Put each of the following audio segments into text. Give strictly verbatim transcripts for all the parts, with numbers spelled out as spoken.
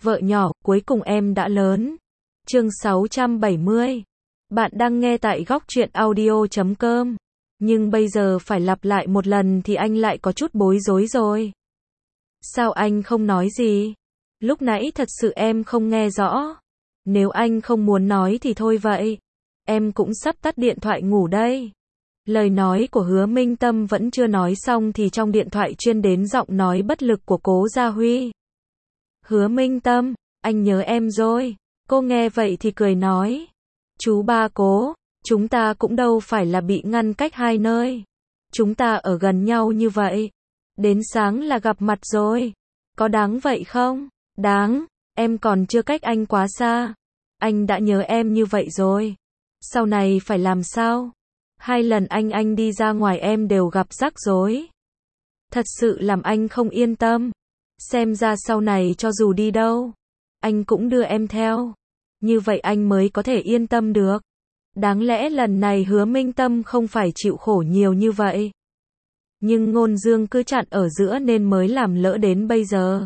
Vợ nhỏ, cuối cùng em đã lớn. Chương sáu trăm bảy mươi. Bạn đang nghe tại góc truyện audio chấm com. Nhưng bây giờ phải lặp lại một lần thì anh lại có chút bối rối rồi. Sao anh không nói gì? Lúc nãy thật sự em không nghe rõ. Nếu anh không muốn nói thì thôi vậy. Em cũng sắp tắt điện thoại ngủ đây. Lời nói của Hứa Minh Tâm vẫn chưa nói xong thì trong điện thoại truyền đến giọng nói bất lực của Cố Gia Huy. Hứa Minh Tâm, anh nhớ em rồi. Cô nghe vậy thì cười nói. Chú ba Cố, chúng ta cũng đâu phải là bị ngăn cách hai nơi. Chúng ta ở gần nhau như vậy. Đến sáng là gặp mặt rồi. Có đáng vậy không? Đáng, em còn chưa cách anh quá xa. Anh đã nhớ em như vậy rồi. Sau này phải làm sao? Hai lần anh anh đi ra ngoài em đều gặp rắc rối. Thật sự làm anh không yên tâm. Xem ra sau này cho dù đi đâu, anh cũng đưa em theo. Như vậy anh mới có thể yên tâm được. Đáng lẽ lần này Hứa Minh Tâm không phải chịu khổ nhiều như vậy. Nhưng ngôn dương cứ chặn ở giữa nên mới làm lỡ đến bây giờ.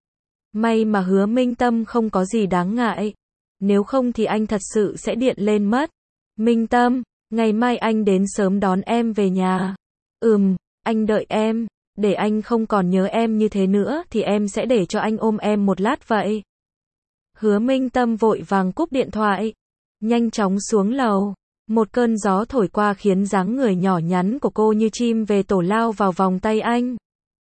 May mà Hứa Minh Tâm không có gì đáng ngại. Nếu không thì anh thật sự sẽ điện lên mất. Minh Tâm, ngày mai anh đến sớm đón em về nhà. Ừm, anh đợi em. Để anh không còn nhớ em như thế nữa thì em sẽ để cho anh ôm em một lát vậy. Hứa Minh Tâm vội vàng cúp điện thoại. Nhanh chóng xuống lầu. Một cơn gió thổi qua khiến dáng người nhỏ nhắn của cô như chim về tổ lao vào vòng tay anh.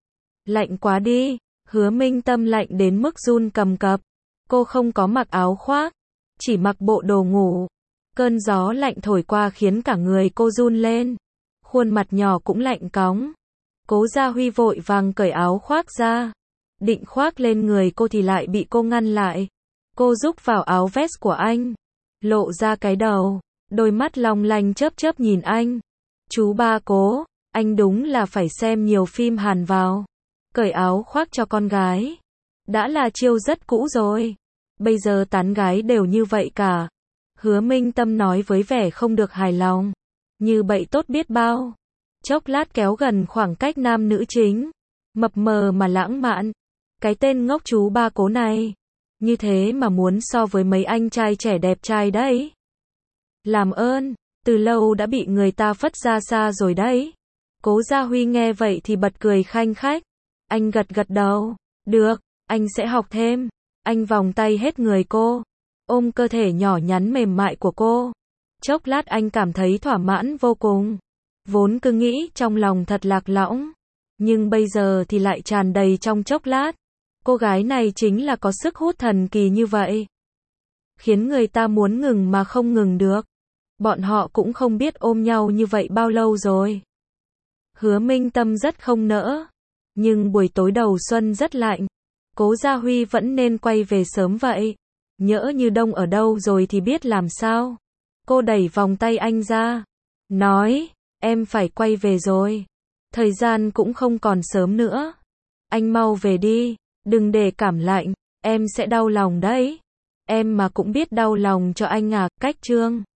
Lạnh quá đi. Hứa Minh Tâm lạnh đến mức run cầm cập. Cô không có mặc áo khoác. Chỉ mặc bộ đồ ngủ. Cơn gió lạnh thổi qua khiến cả người cô run lên. Khuôn mặt nhỏ cũng lạnh cóng. Cố Gia Huy vội vàng cởi áo khoác ra. Định khoác lên người cô thì lại bị cô ngăn lại. Cô rúc vào áo vest của anh. Lộ ra cái đầu. Đôi mắt long lanh chớp chớp nhìn anh. Chú ba Cố, anh đúng là phải xem nhiều phim Hàn vào. Cởi áo khoác cho con gái. Đã là chiêu rất cũ rồi. Bây giờ tán gái đều như vậy cả. Hứa Minh Tâm nói với vẻ không được hài lòng. Như bậy tốt biết bao. Chốc lát kéo gần khoảng cách nam nữ chính. Mập mờ mà lãng mạn. Cái tên ngốc chú ba Cố này. Như thế mà muốn so với mấy anh trai trẻ đẹp trai đấy. Làm ơn, từ lâu đã bị người ta phất ra xa rồi đấy. Cố Gia Huy nghe vậy thì bật cười khanh khách. Anh gật gật đầu. Được, anh sẽ học thêm. Anh vòng tay hết người cô. Ôm cơ thể nhỏ nhắn mềm mại của cô. Chốc lát anh cảm thấy thỏa mãn vô cùng. Vốn cứ nghĩ trong lòng thật lạc lõng. Nhưng bây giờ thì lại tràn đầy trong chốc lát. Cô gái này chính là có sức hút thần kỳ như vậy. Khiến người ta muốn ngừng mà không ngừng được. Bọn họ cũng không biết ôm nhau như vậy bao lâu rồi. Hứa Minh Tâm rất không nỡ. Nhưng buổi tối đầu xuân rất lạnh. Cố Gia Huy vẫn nên quay về sớm vậy. Nhỡ như đông ở đâu rồi thì biết làm sao. Cô đẩy vòng tay anh ra. Nói, em phải quay về rồi. Thời gian cũng không còn sớm nữa. Anh mau về đi. Đừng để cảm lạnh. Em sẽ đau lòng đấy. Em mà cũng biết đau lòng cho anh à. Cách chương